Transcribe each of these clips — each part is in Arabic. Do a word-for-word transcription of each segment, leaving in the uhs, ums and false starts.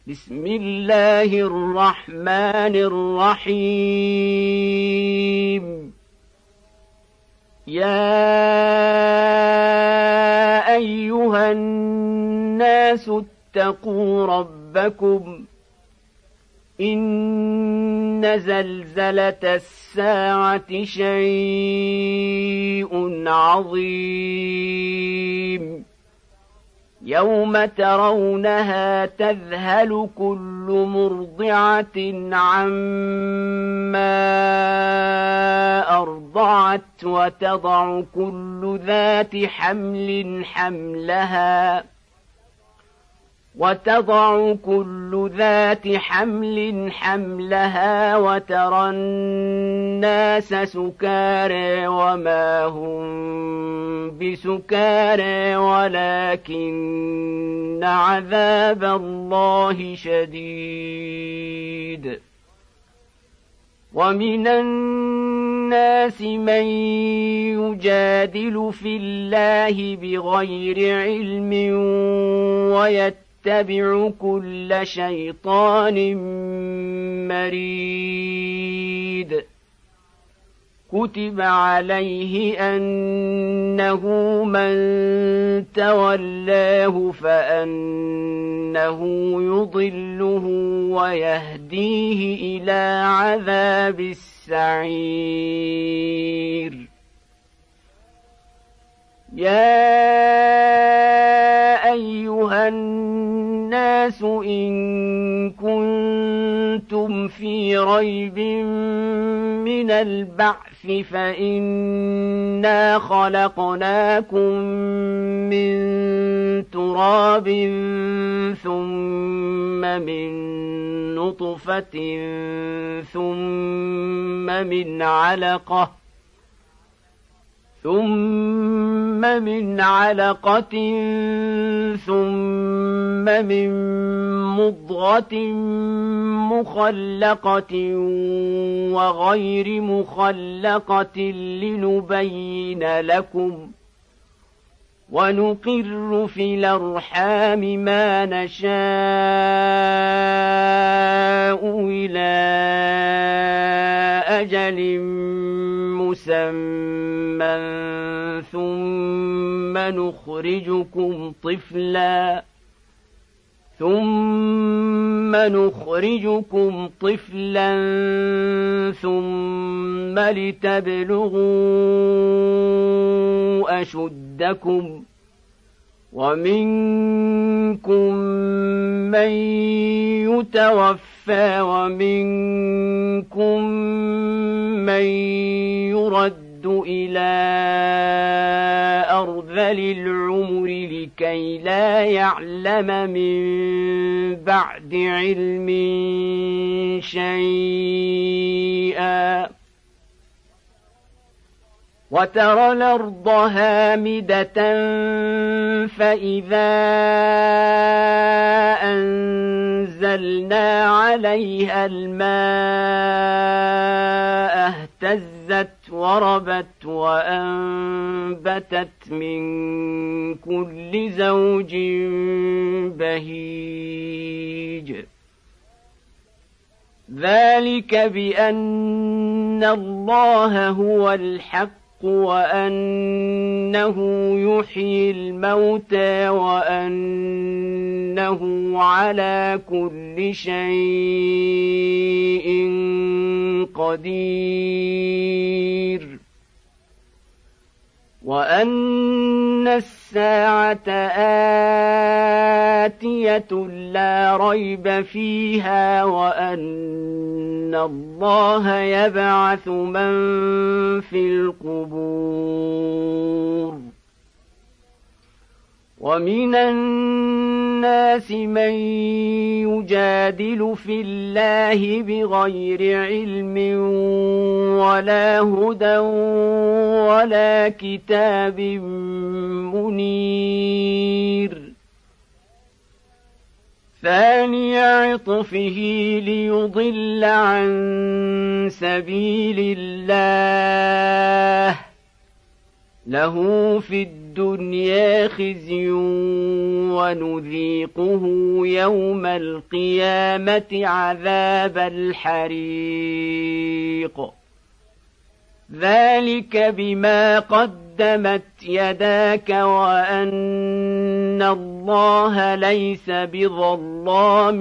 بسم الله الرحمن الرحيم يا أيها الناس اتقوا ربكم إن زلزلة الساعة شيء عظيم يوم ترونها تذهل كل مرضعة عما أرضعت وتضع كل ذات حمل حملها وتضع كل ذات حمل حملها وترى الناس سكارى وما هم بسكارى ولكن عذاب الله شديد ومن الناس من يجادل في الله بغير علم ويتبع اتبع كل شيطان مريد كتب عليه أنه من تولاه فأنه يضله ويهديه إلى عذاب السعير يا أيها الناس إن كنتم في ريب من البعث فإنا خلقناكم من تراب ثم من نطفة ثم من علقة ثم من علقة ثم من مضغة مخلقة وغير مخلقة لنبين لكم ونقر في الأرحام ما نشاء إلى أجل مسمى ثم نخرجكم طفلا ثم نخرجكم طفلا ثم لتبلغوا أشدكم ومنكم من يتوفى ومنكم من يرد إلى أرذل العمر لكي لا يعلم من بعد علم شيئا وترى الأرض هامدة فإذا أنزلنا عليها الماء اهتزت وربت وأنبتت من كل زوج بهيج ذلك بأن الله هو الحق وأنه يحيي الموتى وأنه على كل شيء قدير وأن الساعة آتية لا ريب فيها وأن الله يبعث من في القبور ومن الناس من يجادل في الله بغير علم ولا هدى ولا كتاب منير ثاني عطفه ليضل عن سبيل الله له في الدنيا خزي ونذيقه يوم القيامة عذاب الحريق ذلك بما قدمت يداك وأن الله ليس بظلام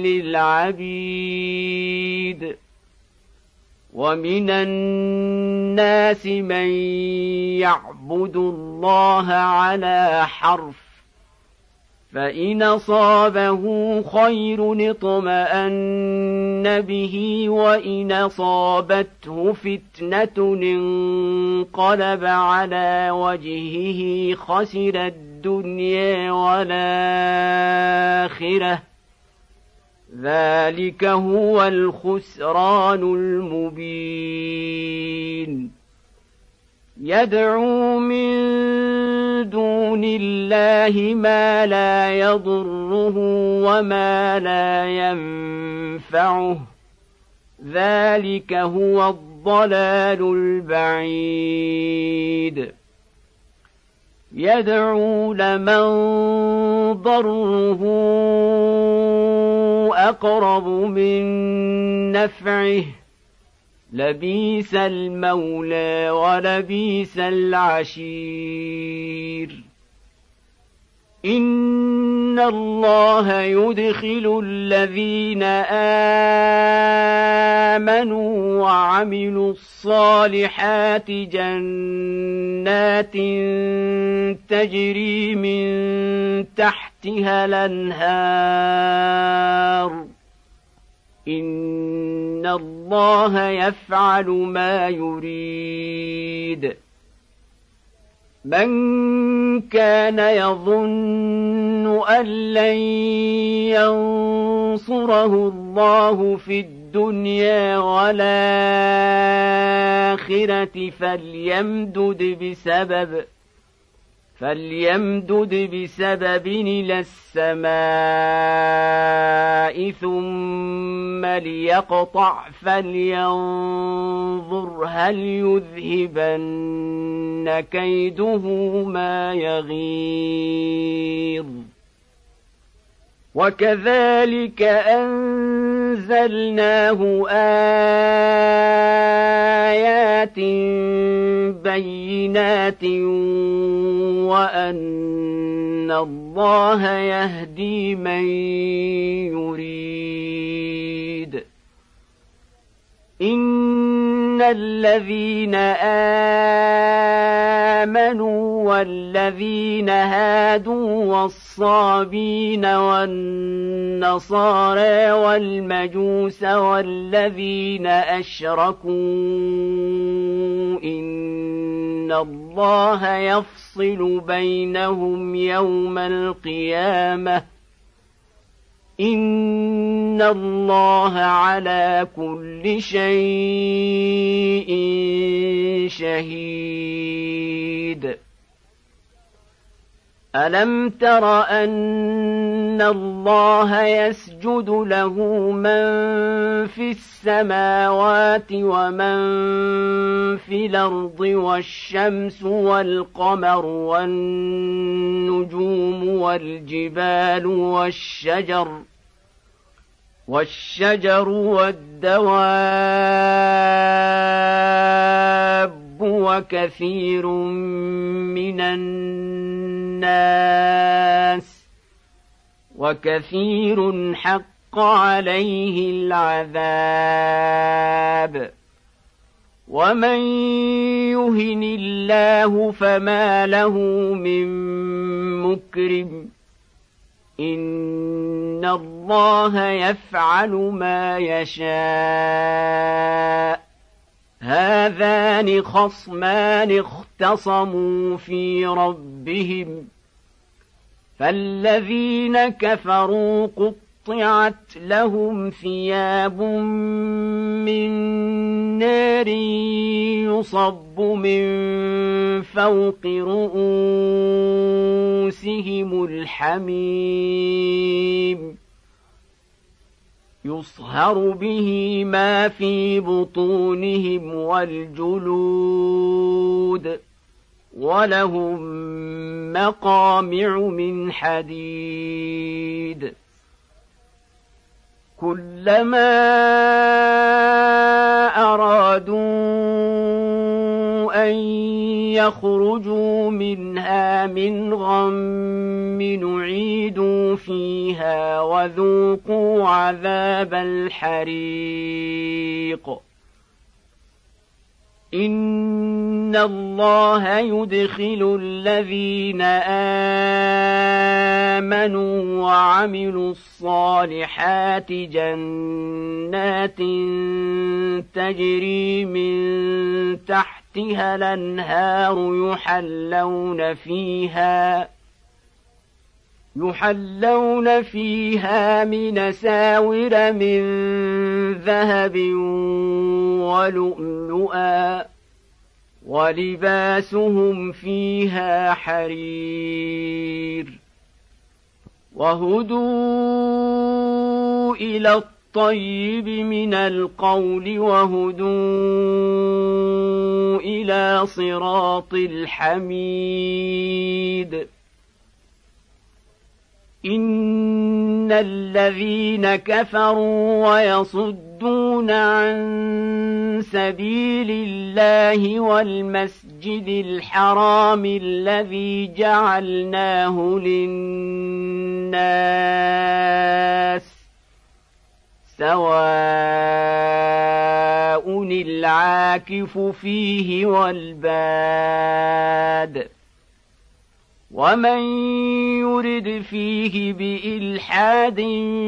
للعبيد ومن الناس من يعبد الله على حرف فإن أصابه خير اطمأن به وإن أصابته فتنة انقلب على وجهه خسر الدنيا والآخرة ذلك هو الخسران المبين يدعو من دون الله ما لا يضره وما لا ينفعه ذلك هو الضلال البعيد يدعو لمن ضره أقرب من نفعه لبيس المولى ولبيس العشير إن الله يدخل الذين آمنوا وعملوا الصالحات جنات تجري من تحتها الأنهار إن الله يفعل ما يريد من كان يظن أن لن ينصره الله في الدنيا والآخرة فليمدد بسبب فليمدد بسبب إلى السماء ثم ليقطع فلينظر هل يذهبن كيده ما يغيظ وكذلك أنزلناه آيات بينات وأن الله يهدي من يريد إن الذين آمنوا والذين هادوا والصابين والنصارى والمجوس والذين أشركوا إن الله يفصل بينهم يوم القيامة إن الله على كل شيء شهيد ألم تر أن الله يسجد له من في السماوات ومن في الأرض والشمس والقمر والنجوم والجبال والشجر والشجر والدواب وكثير من الناس وكثير حق عليه العذاب ومن يهن الله فما له من مكرم إن الله يفعل ما يشاء هذان خصمان اختصموا في ربهم فالذين كفروا قطعت لهم ثياب من نار يصب من فوق رؤوسهم الحميم يصهر به ما في بطونهم والجلود وَلَهُم مَّقَامِعُ مِنْ حَدِيدٍ كُلَّمَا أَرَادُوا أَن يَخْرُجُوا مِنْهَا مِنْ غَمٍّ أُعِيدُوا فِيهَا وَذُوقُوا عَذَابَ الْحَرِيقِ إِنَّ اللَّهَ يُدْخِلُ الَّذِينَ آمَنُوا وَعَمِلُوا الصَّالِحَاتِ جَنَّاتٍ تَجْرِي مِن تَحْتِهَا الْأَنْهَارُ يُحَلَّوْنَ فِيهَا يحلون فيها من أساور من ذهب ولؤلؤا ولباسهم فيها حرير وهدوا إلى الطيب من القول وهدوا إلى صراط الحميد إن الذين كفروا ويصدون عن سبيل الله والمسجد الحرام الذي جعلناه للناس سواء العاكف فيه والباد ومن يرد فيه بإلحاد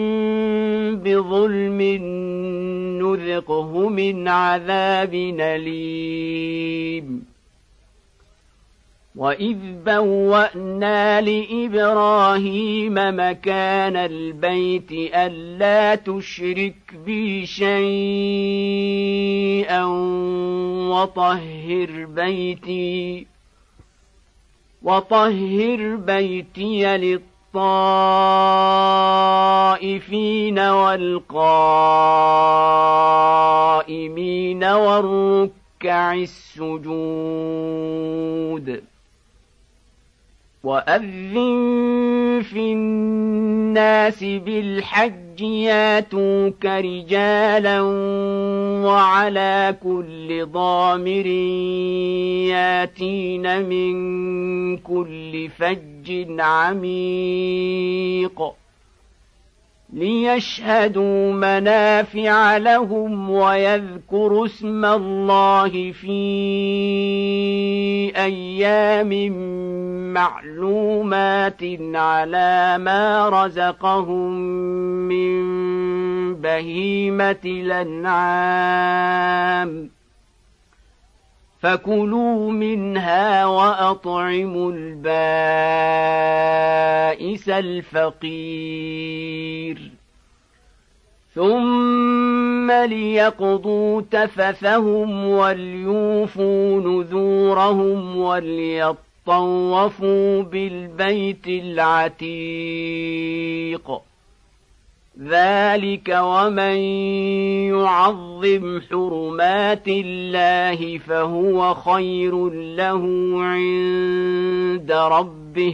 بظلم نذقه من عذاب أليم وإذ بوأنا لإبراهيم مكان البيت ألا تشرك بي شيئا وطهر بيتي وطهر بيتي للطائفين والقائمين والركع السجود وأذن في الناس بالحج ياتوك رجالا وعلى كل ضامر ياتين من كل فج عميق ليشهدوا منافع لهم ويذكروا اسم الله في أيام معلومات على ما رزقهم من بهيمة الأنعام فكلوا منها وأطعموا البائس الفقير ثم ليقضوا تفثهم وليوفوا نذورهم وليطوفوا بالبيت العتيق ذلك ومن يعظم حرمات الله فهو خير له عند ربه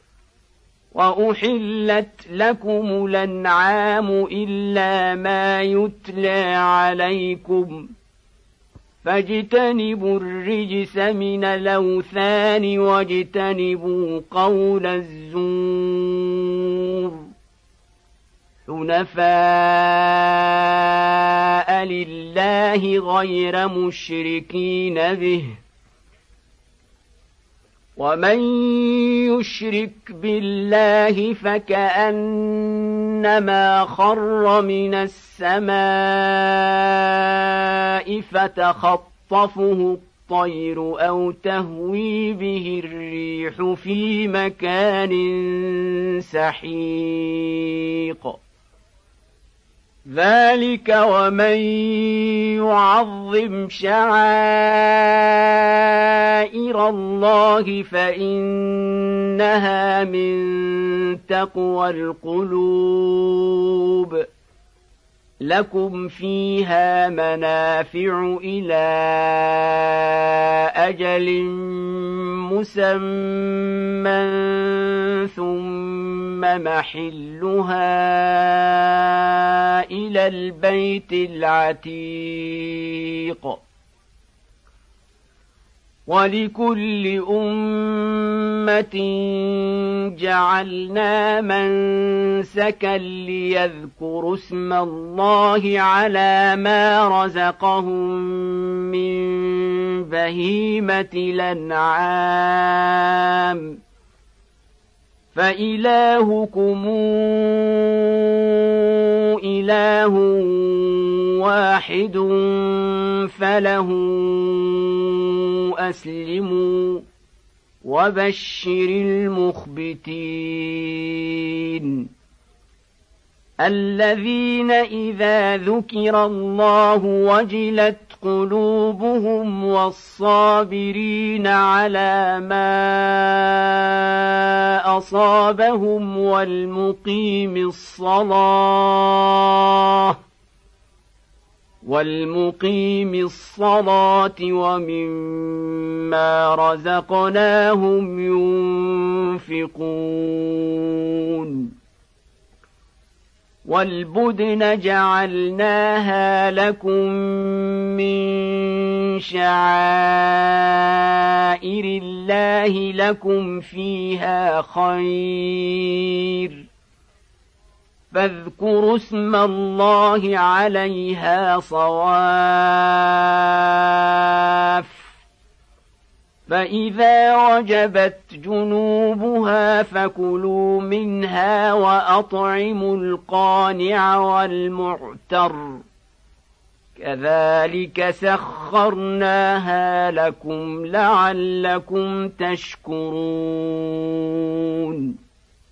وأحلت لكم الأنعام إلا ما يتلى عليكم فاجتنبوا الرجس من الأوثان واجتنبوا قول الزور حنفاء لله غير مشركين به ومن يشرك بالله فكأنما خر من السماء فتخطفه الطير أو تهوي به الريح في مكان سحيق ذلك ومن يعظم شعائر الله فإنها من تقوى القلوب لكم فيها منافع إلى أجل مسمى ثم محلها إلى البيت العتيق ولكل أمة جعلنا منسكا ليذكروا اسم الله على ما رزقهم من بهيمة الأنعام فإلهكم إله واحد فله أسلموا وبشر المخبتين الذين إذا ذكر الله وجلت قلوبهم والصابرين على ما أصابهم والمقيم الصلاة والمقيم الصلاة ومما رزقناهم ينفقون والبدن جعلناها لكم من شعائر الله لكم فيها خير فاذكروا اسم الله عليها صواف فإذا وجبت جنوبها فكلوا منها وأطعموا القانع والمعتر كذلك سخرناها لكم لعلكم تشكرون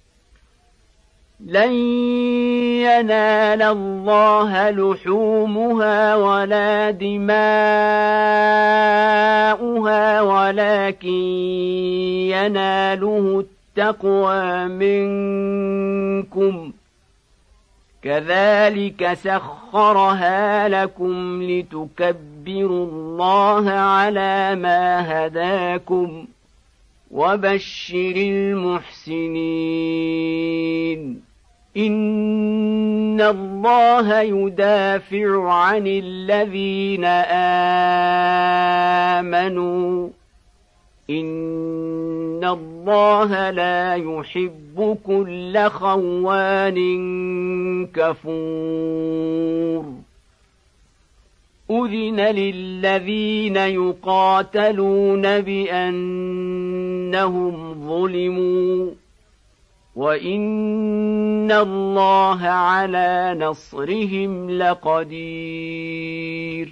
لن ينال الله لحومها ولا دماؤها ولكن يناله التقوى منكم كذلك سخرها لكم لتكبروا الله على ما هداكم وبشر المحسنين إن الله يدافع عن الذين آمنوا إن الله لا يحب كل خوان كفور أذن للذين يقاتلون بأنهم ظلموا وإن الله على نصرهم لقدير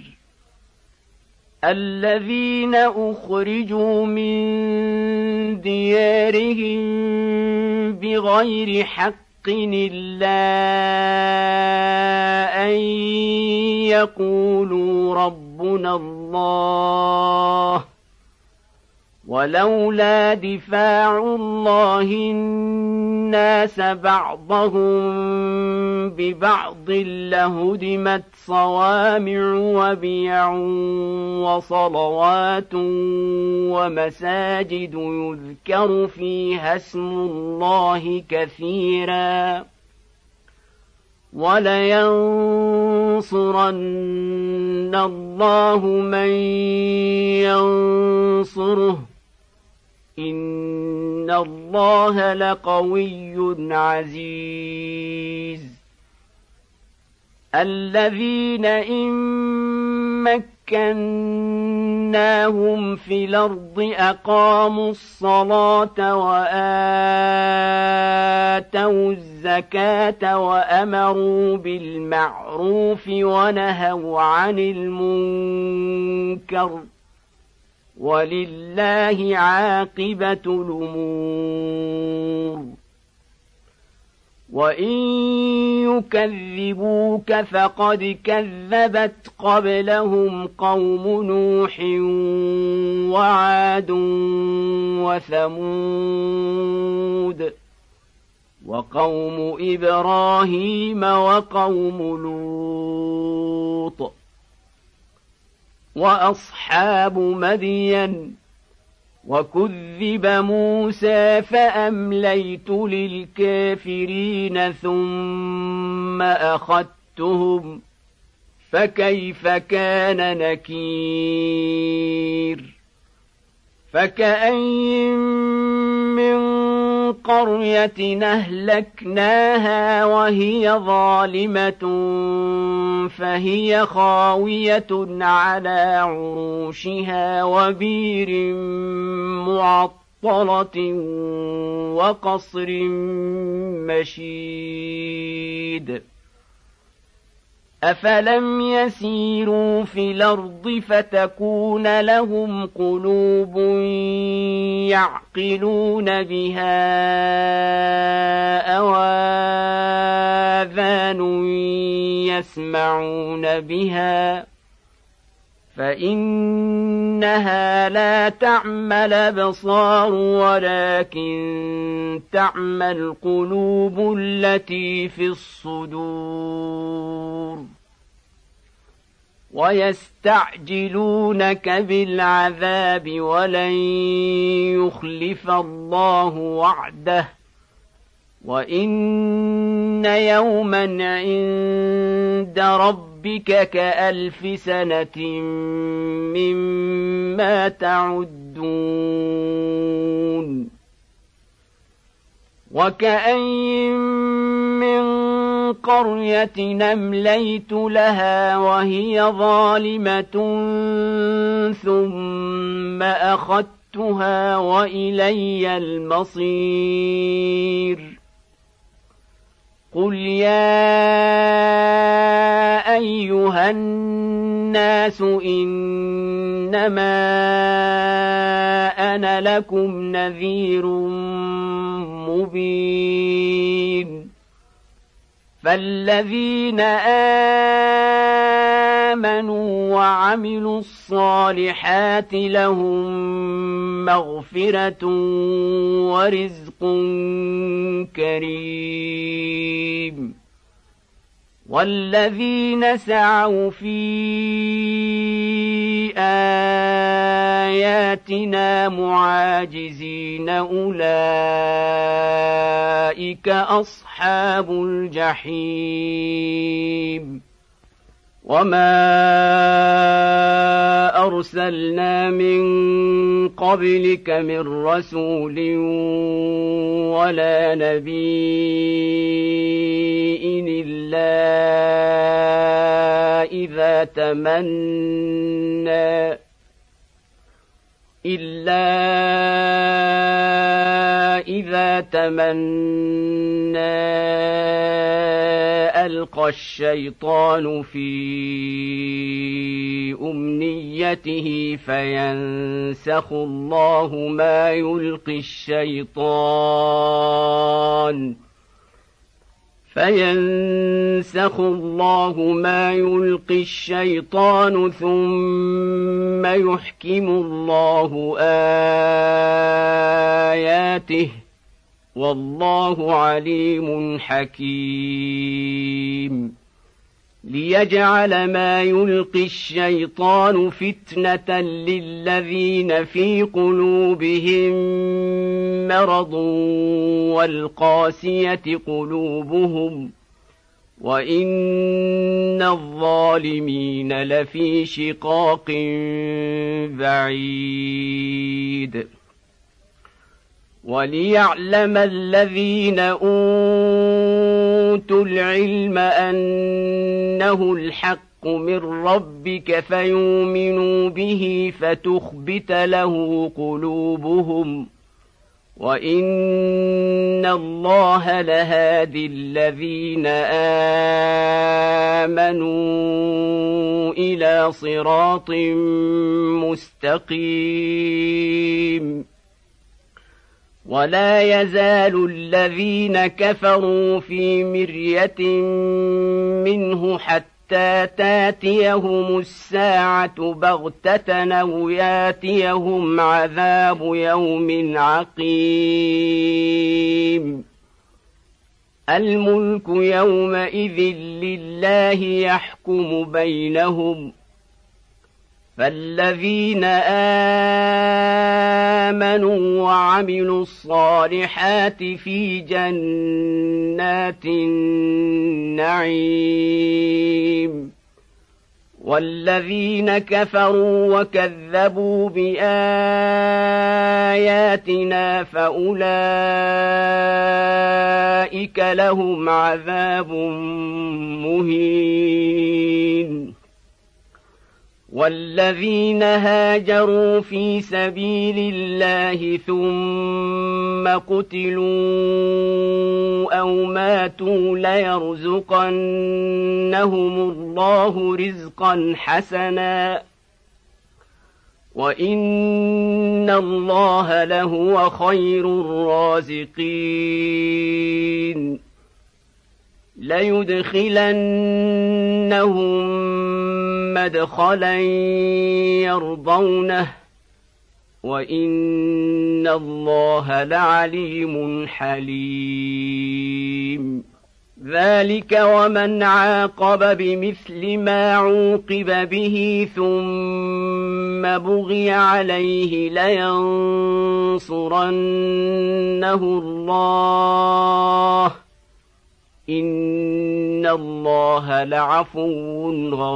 الذين أخرجوا من ديارهم بغير حق إلا أن يقولوا ربنا الله ولولا دفاع الله الناس بعضهم ببعض لهدمت صوامع وبيع وصلوات ومساجد يذكر فيها اسم الله كثيرا ولينصرن الله من ينصره إن الله لقوي عزيز الذين إن مكناهم في الأرض أقاموا الصلاة وآتوا الزكاة وأمروا بالمعروف ونهوا عن المنكر ولله عاقبة الأمور وإن يكذبوك فقد كذبت قبلهم قوم نوح وعاد وثمود وقوم إبراهيم وقوم لوط وأصحاب مدين وكذب موسى فأمليت للكافرين ثم أخذتهم فكيف كان نكير فكأين من قرية أهلكناها وهي ظالمة فهي خاوية على عروشها وبير معطلة وقصر مشيد أفلم يسيروا في الأرض فتكون لهم قلوب يعقلون بها أو آذان يسمعون بها فإنها لا تعمى الأبصار ولكن تعمى القلوب التي في الصدور ويستعجلونك بالعذاب ولن يخلف الله وعده وإن يوما عند ربك كألف سنة مما تعدون وكأين من قرية أمليت لها وهي ظالمة ثم أخذتها وإلي المصير قل يا أيها الناس إنما أنا لكم نذير مبين فالذين آمنوا وعملوا الصالحات لهم مغفرة ورزق كريم والذين سعوا في آياتنا معاجزين أولئك أصحاب الجحيم وما أرسلنا من قبلك من رسول ولا نبي إلا إذا تمنى إلا إذا تمنى ألقى الشيطان في أمنيته فينسخ الله ما يلقي الشيطان فينسخ الله ما يلقي الشيطان ثم يحكم الله آياته والله عليم حكيم ليجعل ما يلقي الشيطان فتنة للذين في قلوبهم مرض والقاسية قلوبهم وإن الظالمين لفي شقاق بعيد وليعلم الذين أوتوا العلم أنه الحق من ربك فيؤمنوا به فتخبت له قلوبهم وإن الله لهادي الذين آمنوا إلى صراط مستقيم ولا يزال الذين كفروا في مرية منه حتى تاتيهم الساعة بغتة أو ياتيهم عذاب يوم عقيم الملك يومئذ لله يحكم بينهم فالذين آمنوا وعملوا الصالحات في جنات النعيم والذين كفروا وكذبوا بآياتنا فأولئك لهم عذاب مهين والذين هاجروا في سبيل الله ثم قتلوا أو ماتوا ليرزقنهم الله رزقا حسنا وإن الله لهو خير الرازقين ليدخلنهم مدخلا يرضونه وإن الله لعليم حليم ذلك ومن عاقب بمثل ما عوقب به ثم بغي عليه لينصرنه الله إن الله لعفو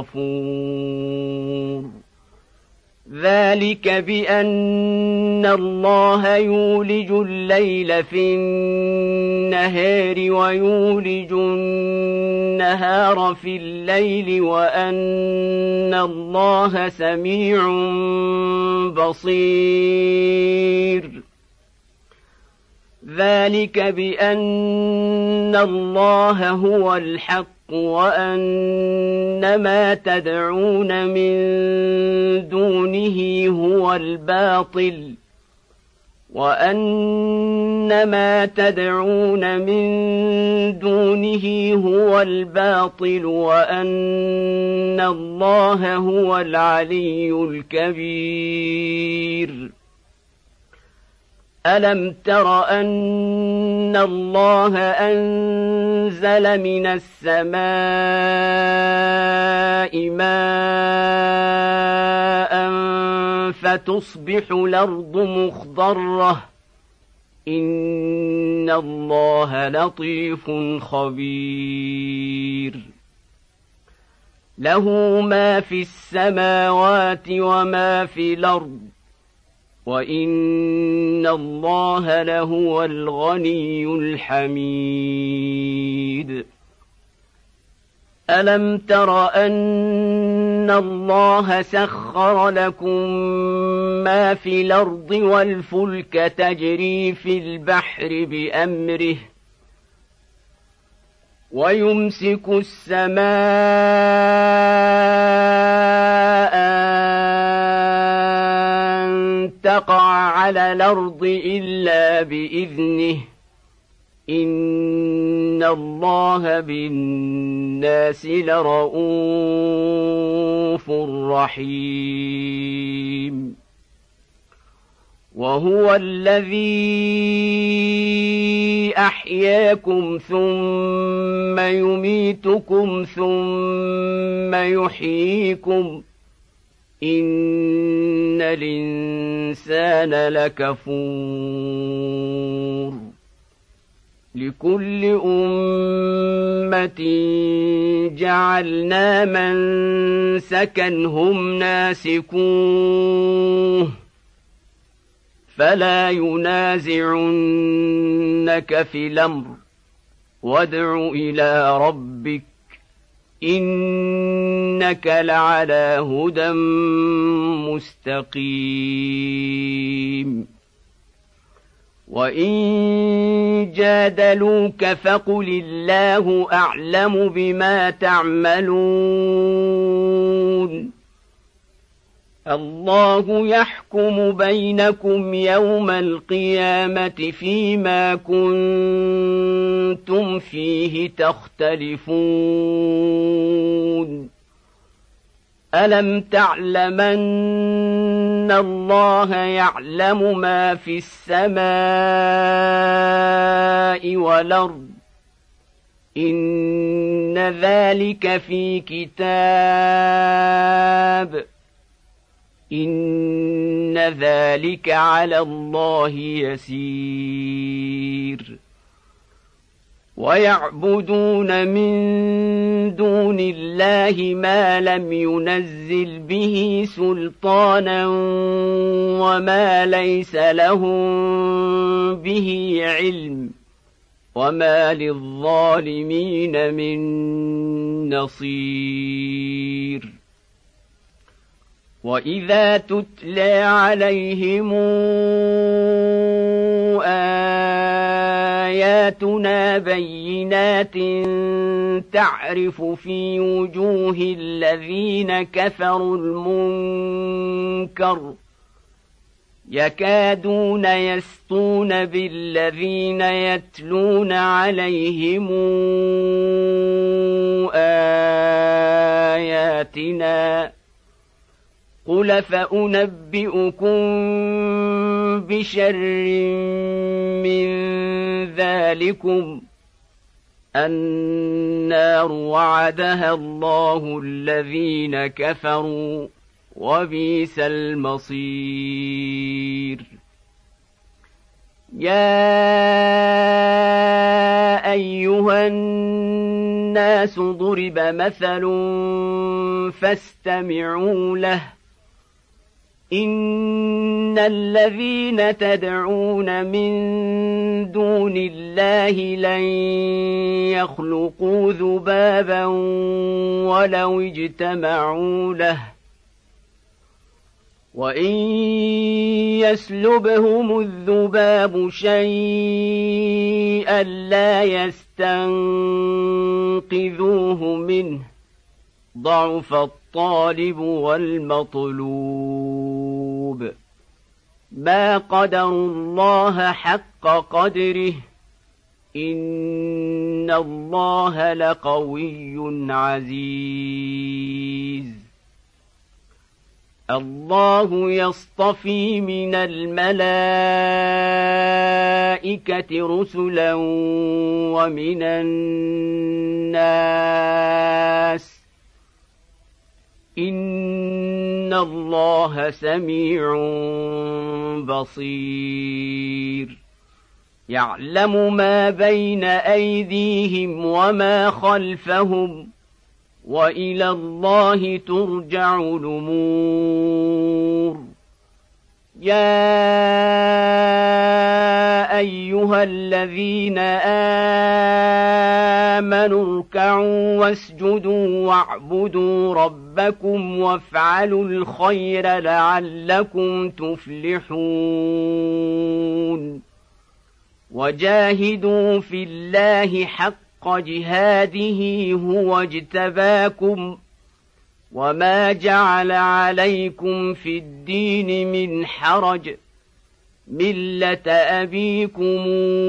غفور ذلك بأن الله يولج الليل في النهار ويولج النهار في الليل وأن الله سميع بصير ذلك بأن الله هو الحق وأن ما تدعون من دونه هو الباطل وأن ما تدعون من دونه هو الباطل وأن الله هو العلي الكبير ألم تر أن الله أنزل من السماء ماء فتصبح الأرض مخضرة إن الله لطيف خبير له ما في السماوات وما في الأرض وإن الله لهو الغني الحميد ألم تر أن الله سخر لكم ما في الأرض والفلك تجري في البحر بأمره ويمسك السماء أن تقع على الأرض إلا بإذنه إن الله بالناس لرءوف رحيم وهو الذي أحياكم ثم يميتكم ثم يحييكم إن الإنسان لكفور لكل أمة جعلنا منسكا هم ناسكوه فلا ينازعنك في الأمر وادع إلى ربك إنك لعلى هدى مستقيم وإن جادلوك فقل الله أعلم بما تعملون الله يحكم بينكم يوم القيامة فيما كنتم فيه تختلفون ألم تعلمن الله يعلم ما في السماء والأرض إن ذلك في كتاب إن ذلك على الله يسير ويعبدون من دون الله ما لم ينزل به سلطانا وما ليس لهم به علم وما للظالمين من نصير وإذا تتلى عليهم آياتنا بينات تعرف في وجوه الذين كفروا المنكر يكادون يسطون بالذين يتلون عليهم آياتنا قل فأنبئكم بشر من ذلكم النار وعدها الله الذين كفروا وبئس المصير يا أيها الناس ضرب مثل فاستمعوا له إن الذين تدعون من دون الله لن يخلقوا ذبابا ولو اجتمعوا له وإن يسلبهم الذباب شيئا لا يستنقذوه منه ضعف الطالب والمطلوب ما قدروا الله حق قدره إن الله لقوي عزيز الله يصطفي من الملائكة رسلا ومن الناس إن الله سميع بصير يعلم ما بين أيديهم وما خلفهم وإلى الله ترجع الأمور يا أيها الذين آمنوا اركعوا واسجدوا واعبدوا ربكم وافعلوا الخير لعلكم تفلحون وجاهدوا في الله حق جهاده هو اجتباكم وما جعل عليكم في الدين من حرج ملة أبيكم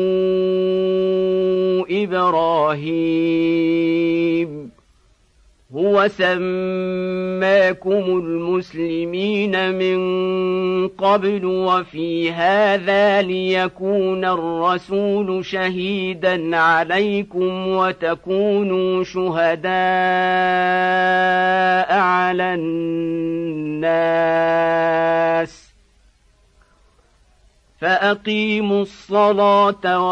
إبراهيم هو سماكم المسلمين من قبل وفي هذا ليكون الرسول شهيدا عليكم وتكونوا شهداء على الناس فأقيموا الصلاة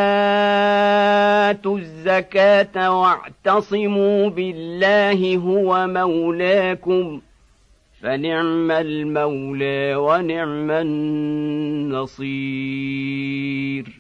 وآتوا الزكاة واعتصموا بالله هو مولاكم فنعم المولى ونعم النصير